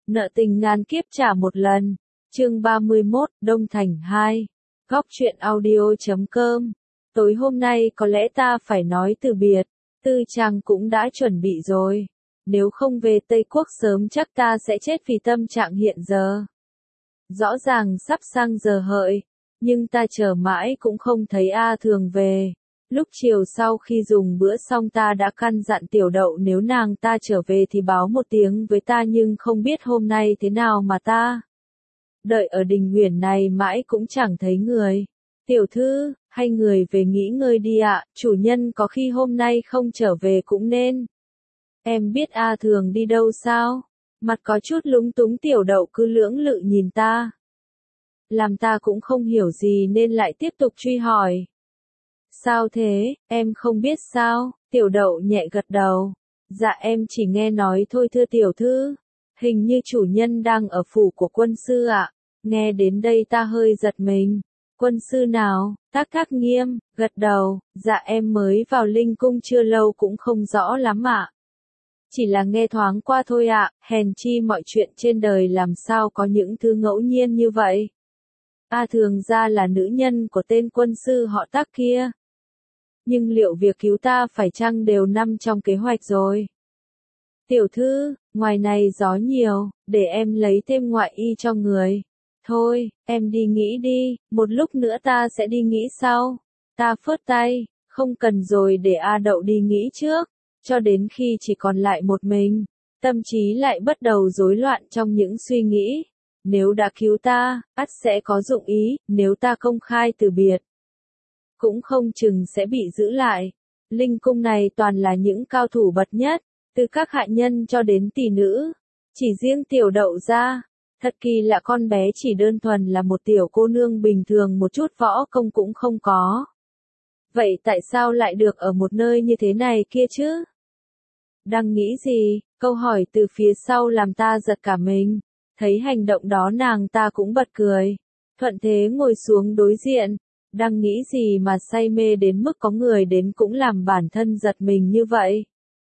Nợ tình ngàn kiếp trả một lần. Chương 31, Đông Thành 2. Góc truyện audio.com. Tối hôm nay có lẽ ta phải nói từ biệt. Tư Trang cũng đã chuẩn bị rồi. Nếu không về Tây Quốc sớm chắc ta sẽ chết vì tâm trạng hiện giờ. Rõ ràng sắp sang giờ hợi, nhưng ta chờ mãi cũng không thấy A Thường về. Lúc chiều sau khi dùng bữa xong ta đã căn dặn Tiểu Đậu nếu nàng ta trở về thì báo một tiếng với ta, nhưng không biết hôm nay thế nào mà ta đợi ở đình Huyền này mãi cũng chẳng thấy người. Tiểu thư, hay người về nghỉ ngơi đi ạ, chủ nhân có khi hôm nay không trở về cũng nên. Em biết A Thường đi đâu sao? Mặt có chút lúng túng Tiểu Đậu cứ lưỡng lự nhìn ta. Làm ta cũng không hiểu gì nên lại tiếp tục truy hỏi. Sao thế, em không biết sao? Tiểu Đậu nhẹ gật đầu. Dạ em chỉ nghe nói thôi thưa tiểu thư. Hình như chủ nhân đang ở phủ của quân sư ạ. Nghe đến đây ta hơi giật mình. Quân sư nào? Thác Nghiêm, gật đầu. Dạ em mới vào Linh Cung chưa lâu cũng không rõ lắm ạ. Chỉ là nghe thoáng qua thôi ạ, hèn chi mọi chuyện trên đời làm sao có những thứ ngẫu nhiên như vậy. A Thường ra là nữ nhân của tên quân sư họ Tắc kia. Nhưng liệu việc cứu ta phải chăng đều nằm trong kế hoạch rồi? Tiểu thư, ngoài này gió nhiều, để em lấy thêm ngoại y cho người. Thôi, em đi nghỉ đi, một lúc nữa ta sẽ đi nghỉ sau. Ta phớt tay, không cần rồi để A Đậu đi nghỉ trước. Cho đến khi chỉ còn lại một mình, tâm trí lại bắt đầu rối loạn trong những suy nghĩ. Nếu đã cứu ta, ắt sẽ có dụng ý, nếu ta công khai từ biệt, cũng không chừng sẽ bị giữ lại. Linh Cung này toàn là những cao thủ bậc nhất, từ các hạ nhân cho đến tỷ nữ. Chỉ riêng Tiểu Đậu ra, thật kỳ lạ, con bé chỉ đơn thuần là một tiểu cô nương bình thường, một chút võ công cũng không có. Vậy tại sao lại được ở một nơi như thế này kia chứ? Đang nghĩ gì? Câu hỏi từ phía sau làm ta giật cả mình. Thấy hành động đó nàng ta cũng bật cười. Thuận thế ngồi xuống đối diện. Đang nghĩ gì mà say mê đến mức có người đến cũng làm bản thân giật mình như vậy?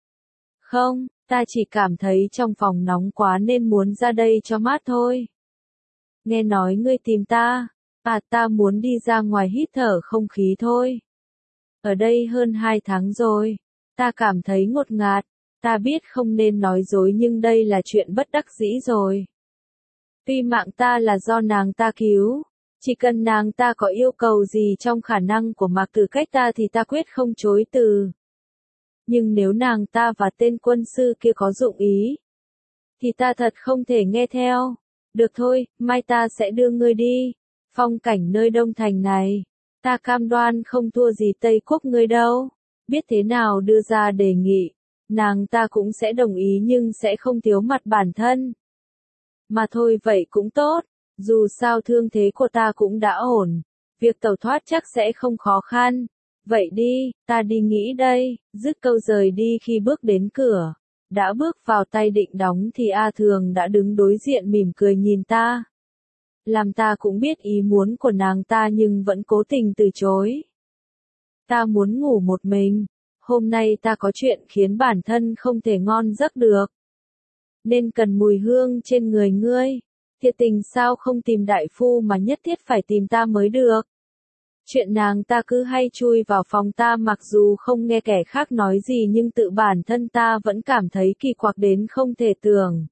Không, ta chỉ cảm thấy trong phòng nóng quá nên muốn ra đây cho mát thôi. Nghe nói ngươi tìm ta. À, ta muốn đi ra ngoài hít thở không khí thôi. Ở đây hơn 2 tháng rồi. Ta cảm thấy ngột ngạt. Ta biết không nên nói dối nhưng đây là chuyện bất đắc dĩ rồi. Tuy mạng ta là do nàng ta cứu. Chỉ cần nàng ta có yêu cầu gì trong khả năng của Mạc Tử Cách ta thì ta quyết không chối từ. Nhưng nếu nàng ta và tên quân sư kia có dụng ý, thì ta thật không thể nghe theo. Được thôi, mai ta sẽ đưa ngươi đi. Phong cảnh nơi Đông Thành này, ta cam đoan không thua gì Tây Quốc ngươi đâu. Biết thế nào đưa ra đề nghị, nàng ta cũng sẽ đồng ý nhưng sẽ không thiếu mặt bản thân. Mà thôi vậy cũng tốt. Dù sao thương thế của ta cũng đã ổn, việc tẩu thoát chắc sẽ không khó khăn. Vậy đi, ta đi nghỉ đây. Dứt câu rời đi khi bước đến cửa. Đã bước vào tay định đóng thì A Thường đã đứng đối diện mỉm cười nhìn ta. Làm ta cũng biết ý muốn của nàng ta nhưng vẫn cố tình từ chối. Ta muốn ngủ một mình. Hôm nay ta có chuyện khiến bản thân không thể ngon giấc được. Nên cần mùi hương trên người ngươi. Thiệt tình sao không tìm đại phu mà nhất thiết phải tìm ta mới được. Chuyện nàng ta cứ hay chui vào phòng ta, mặc dù không nghe kẻ khác nói gì nhưng tự bản thân ta vẫn cảm thấy kỳ quặc đến không thể tưởng.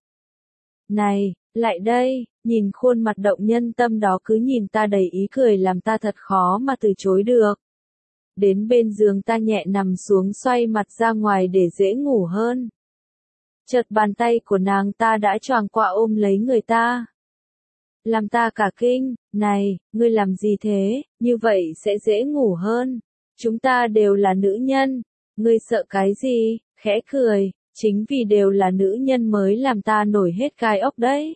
Này, lại đây, nhìn khuôn mặt động nhân tâm đó cứ nhìn ta đầy ý cười làm ta thật khó mà từ chối được. Đến bên giường ta nhẹ nằm xuống xoay mặt ra ngoài để dễ ngủ hơn. Chợt bàn tay của nàng ta đã choàng qua ôm lấy người ta. Làm ta cả kinh. Này, ngươi làm gì thế, như vậy sẽ dễ ngủ hơn. Chúng ta đều là nữ nhân. Ngươi sợ cái gì? Khẽ cười. Chính vì đều là nữ nhân mới làm ta nổi hết gai ốc đấy.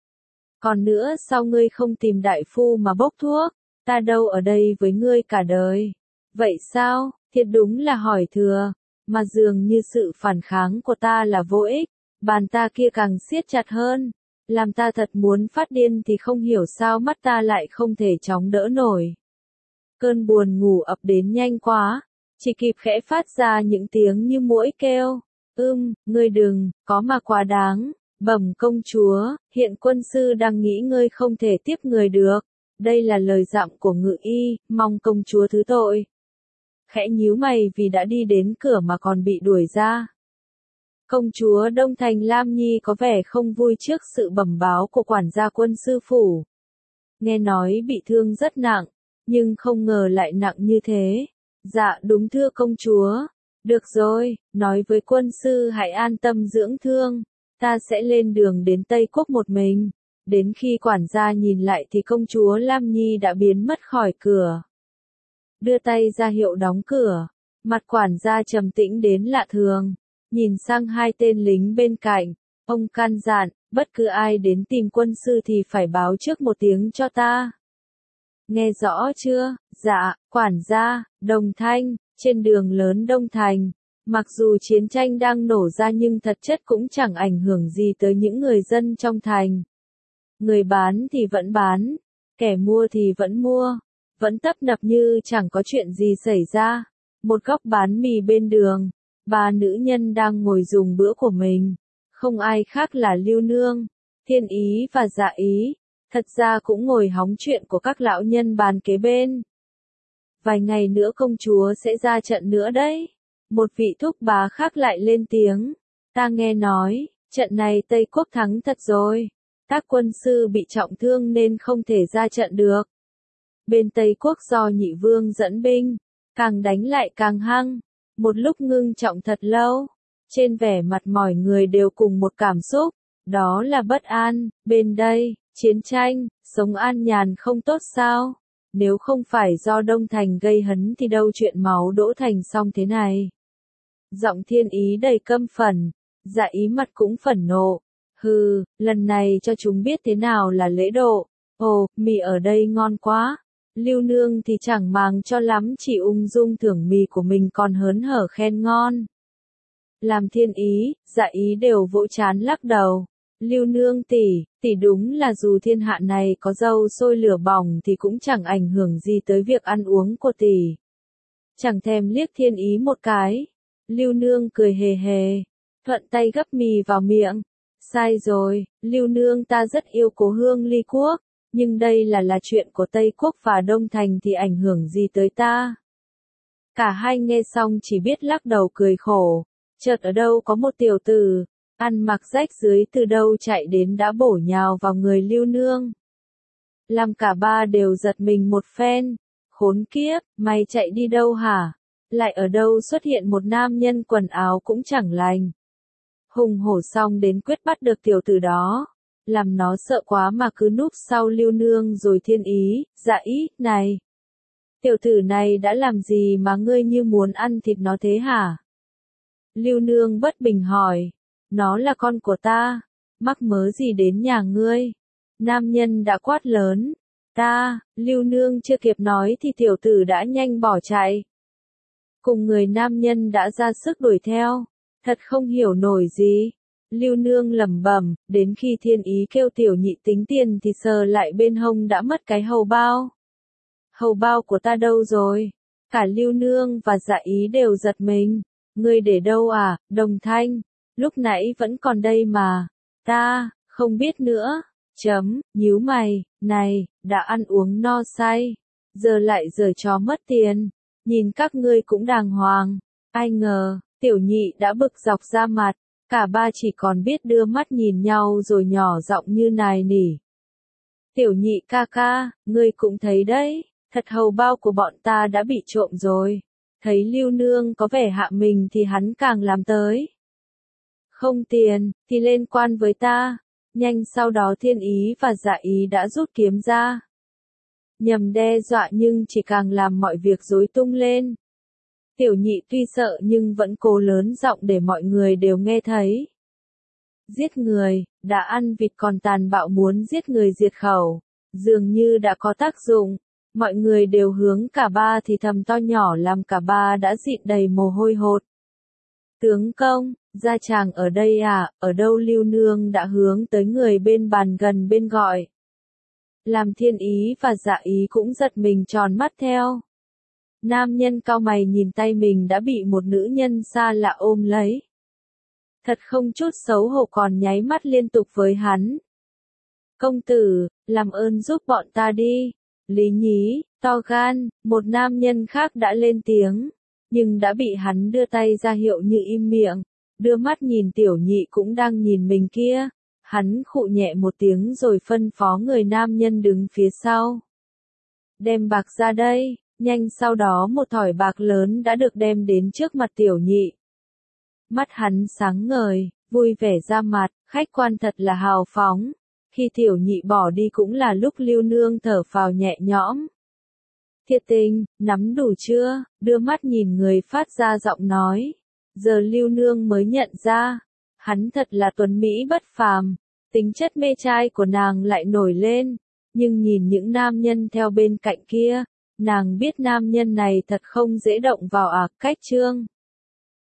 Còn nữa, sao ngươi không tìm đại phu mà bốc thuốc? Ta đâu ở đây với ngươi cả đời. Vậy sao? Thiệt đúng là hỏi thừa. Mà dường như sự phản kháng của ta là vô ích. Bàn ta kia càng siết chặt hơn. Làm ta thật muốn phát điên thì không hiểu sao mắt ta lại không thể chống đỡ nổi. Cơn buồn ngủ ập đến nhanh quá. Chỉ kịp khẽ phát ra những tiếng như muỗi kêu. Ngươi đừng, có mà quá đáng. Bẩm công chúa, hiện quân sư đang nghĩ ngơi không thể tiếp người được. Đây là lời dặn của ngự y, mong công chúa thứ tội. Khẽ nhíu mày vì đã đi đến cửa mà còn bị đuổi ra. Công chúa Đông Thành Lam Nhi có vẻ không vui trước sự bẩm báo của quản gia quân sư phủ. Nghe nói bị thương rất nặng, nhưng không ngờ lại nặng như thế. Dạ đúng thưa công chúa. Được rồi, nói với quân sư hãy an tâm dưỡng thương. Ta sẽ lên đường đến Tây Quốc một mình. Đến khi quản gia nhìn lại thì công chúa Lam Nhi đã biến mất khỏi cửa. Đưa tay ra hiệu đóng cửa. Mặt quản gia trầm tĩnh đến lạ thường. Nhìn sang hai tên lính bên cạnh. Ông căn dặn, bất cứ ai đến tìm quân sư thì phải báo trước một tiếng cho ta. Nghe rõ chưa? Dạ, quản gia, Đồng Thanh, trên đường lớn Đông Thành. Mặc dù chiến tranh đang nổ ra nhưng thật chất cũng chẳng ảnh hưởng gì tới những người dân trong thành. Người bán thì vẫn bán, kẻ mua thì vẫn mua, vẫn tấp nập như chẳng có chuyện gì xảy ra. Một góc bán mì bên đường, ba nữ nhân đang ngồi dùng bữa của mình. Không ai khác là Lưu Nương, Thiên Ý và Dạ Ý. Thật ra cũng ngồi hóng chuyện của các lão nhân bàn kế bên. Vài ngày nữa công chúa sẽ ra trận nữa đấy. Một vị thúc bá khác lại lên tiếng. Ta nghe nói, trận này Tây Quốc thắng thật rồi. Các quân sư bị trọng thương nên không thể ra trận được. Bên Tây Quốc do Nhị Vương dẫn binh, càng đánh lại càng hăng. Một lúc ngưng trọng thật lâu. Trên vẻ mặt mọi người đều cùng một cảm xúc. Đó là bất an. Bên đây, chiến tranh, sống an nhàn không tốt sao? Nếu không phải do Đông Thành gây hấn thì đâu chuyện máu đổ thành xong thế này. Giọng Thiên Ý đầy căm phẫn, Dạ Ý mặt cũng phẫn nộ. Hừ, lần này cho chúng biết thế nào là lễ độ. Ồ, mì ở đây ngon quá. Lưu Nương thì chẳng màng cho lắm, chỉ ung dung thưởng mì của mình còn hớn hở khen ngon. Làm Thiên Ý, Dạ Ý đều vỗ trán lắc đầu. Lưu Nương tỷ đúng là dù thiên hạ này có dầu sôi lửa bỏng thì cũng chẳng ảnh hưởng gì tới việc ăn uống của tỷ. Chẳng thèm liếc Thiên Ý một cái. Lưu Nương cười hề hề, thuận tay gắp mì vào miệng. Sai rồi, Lưu Nương ta rất yêu cố hương Ly Quốc, nhưng đây là chuyện của Tây Quốc và Đông Thành thì ảnh hưởng gì tới ta. Cả hai nghe xong chỉ biết lắc đầu cười khổ. Chợt ở đâu có một tiểu tử, ăn mặc rách rưới từ đâu chạy đến đã bổ nhào vào người Lưu Nương. Làm cả ba đều giật mình một phen. Khốn kiếp, mày chạy đi đâu hả? Lại ở đâu xuất hiện một nam nhân quần áo cũng chẳng lành. Hùng hổ xong đến quyết bắt được tiểu tử đó. Làm nó sợ quá mà cứ núp sau Lưu Nương rồi Thiên Ý, Dạ Ý, này. Tiểu tử này đã làm gì mà ngươi như muốn ăn thịt nó thế hả? Lưu Nương bất bình hỏi. Nó là con của ta, mắc mớ gì đến nhà ngươi? Nam nhân đã quát lớn. Lưu Nương chưa kịp nói thì tiểu tử đã nhanh bỏ chạy. Cùng người nam nhân đã ra sức đuổi theo. Thật không hiểu nổi gì. Lưu Nương lẩm bẩm, đến khi Thiên Ý kêu tiểu nhị tính tiền thì sờ lại bên hông đã mất cái hầu bao. Hầu bao của ta đâu rồi? Cả Lưu Nương và Dạ Ý đều giật mình. Ngươi để đâu à, Đồng Thanh? Lúc nãy vẫn còn đây mà. Ta, không biết nữa. Nhíu mày, này, đã ăn uống no say. Giờ lại giở trò mất tiền. Nhìn các ngươi cũng đàng hoàng. Ai ngờ, tiểu nhị đã bực dọc ra mặt. Cả ba chỉ còn biết đưa mắt nhìn nhau rồi nhỏ giọng như nài nỉ. Tiểu nhị ca ca, ngươi cũng thấy đấy. Thật hầu bao của bọn ta đã bị trộm rồi. Thấy Lưu Nương có vẻ hạ mình thì hắn càng làm tới. Không tiền, thì lên quan với ta. Nhanh sau đó Thiên Ý và Dạ Ý đã rút kiếm ra. Nhằm đe dọa nhưng chỉ càng làm mọi việc rối tung lên. Tiểu nhị tuy sợ nhưng vẫn cố lớn giọng để mọi người đều nghe thấy. Giết người, đã ăn vịt còn tàn bạo muốn giết người diệt khẩu. Dường như đã có tác dụng. Mọi người đều hướng cả ba thì thầm to nhỏ làm cả ba đã dịn đầy mồ hôi hột. Tướng công, gia chàng ở đây à, ở đâu? Lưu Nương đã hướng tới người bên bàn gần bên gọi. Làm Thiên Ý và Dạ Ý cũng giật mình tròn mắt theo. Nam nhân cau mày nhìn tay mình đã bị một nữ nhân xa lạ ôm lấy. thật không chút xấu hổ còn nháy mắt liên tục với hắn. Công tử, làm ơn giúp bọn ta đi. Lý Nhí, to gan, một nam nhân khác đã lên tiếng, nhưng đã bị hắn đưa tay ra hiệu như im miệng, đưa mắt nhìn Tiểu Nhị cũng đang nhìn mình kia. Hắn khụ nhẹ một tiếng rồi phân phó người nam nhân đứng phía sau. Đem bạc ra đây, nhanh sau đó một thỏi bạc lớn đã được đem đến trước mặt Tiểu Nhị. Mắt hắn sáng ngời, vui vẻ ra mặt, khách quan thật là hào phóng. Khi Tiểu Nhị bỏ đi cũng là lúc Lưu Nương thở phào nhẹ nhõm. Thiệt tình, nắm đủ chưa? Đưa mắt nhìn người phát ra giọng nói. Giờ Lưu Nương mới nhận ra, hắn thật là tuấn Mỹ bất phàm, tính chất mê trai của nàng lại nổi lên. Nhưng nhìn những nam nhân theo bên cạnh kia, nàng biết nam nhân này thật không dễ động vào cách Trương.